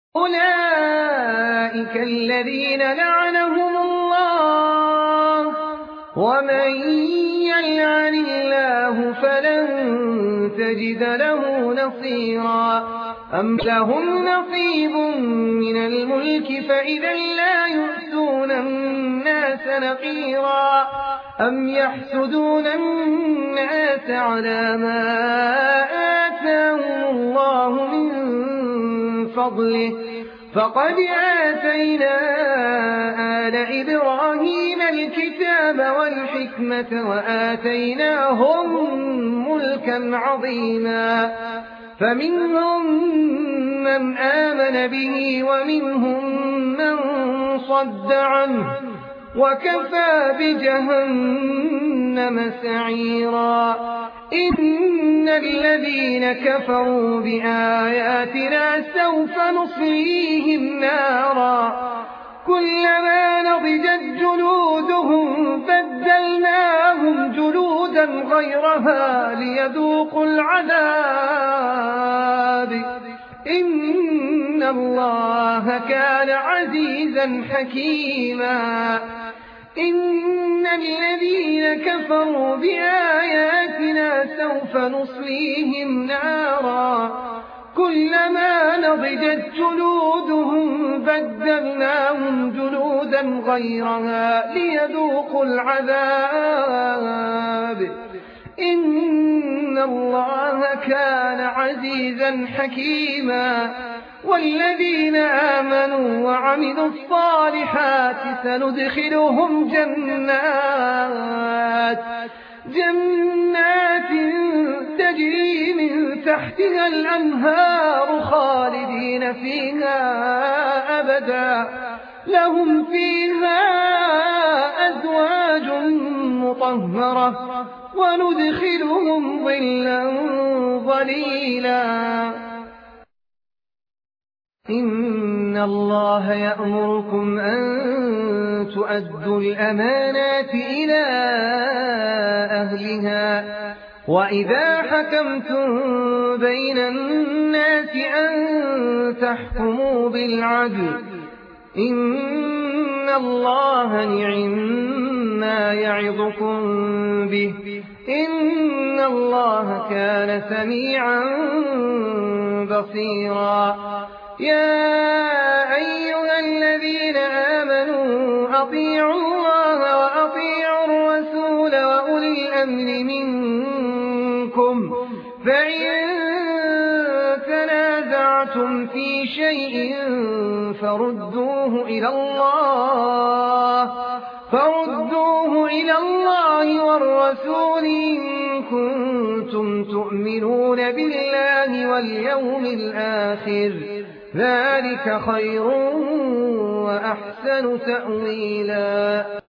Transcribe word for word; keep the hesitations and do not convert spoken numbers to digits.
أولئك الذين لعنهم الله ومن يلعن الله فلن تجد له نصيرا أم لهم نصيب من الملك فإذا لا يؤتون الناس نقيرا أم يحسدون الناس على ما آتاهم الله من فضله فقد آتينا آل إبراهيم الكتاب والحكمة وآتيناهم ملكا عظيما فمنهم من آمن به ومنهم من صد عنه وكفى بجهنم سعيرا إن الذين كفروا بآياتنا سوف نصليهم نارا كلما نضجت جلودهم بدلناهم جلودا غيرها ليذوقوا العذاب إن الله كان عزيزا حكيما إن الذين كفروا بآياتنا سوف نصليهم نارا كلما نضجت جلودهم بدلناهم جلودا غيرها ليذوقوا العذاب إن الله كان عزيزا حكيما والذين آمنوا وعملوا الصالحات سندخلهم جنات جنات تجري من تحتها الأنهار خالدين فيها أبدا لهم فيها أزواج مطهرة وندخلهم ظلا ظليلا إن الله يأمركم أن تؤدوا الأمانات إلى أهلها وإذا حكمتم بين الناس أن تحكموا بالعدل إن الله نعما يعظكم به إن الله كان سميعا بصيرا يا أيها الذين آمنوا أطيعوا الله وأطيعوا الرسول وأولي الأمر منكم فإن تنازعتم في شيء فردوه إلى الله فردوه إلى الله والرسول إن كنتم تؤمنون بالله واليوم الآخر ذلك خير وأحسن تأويلا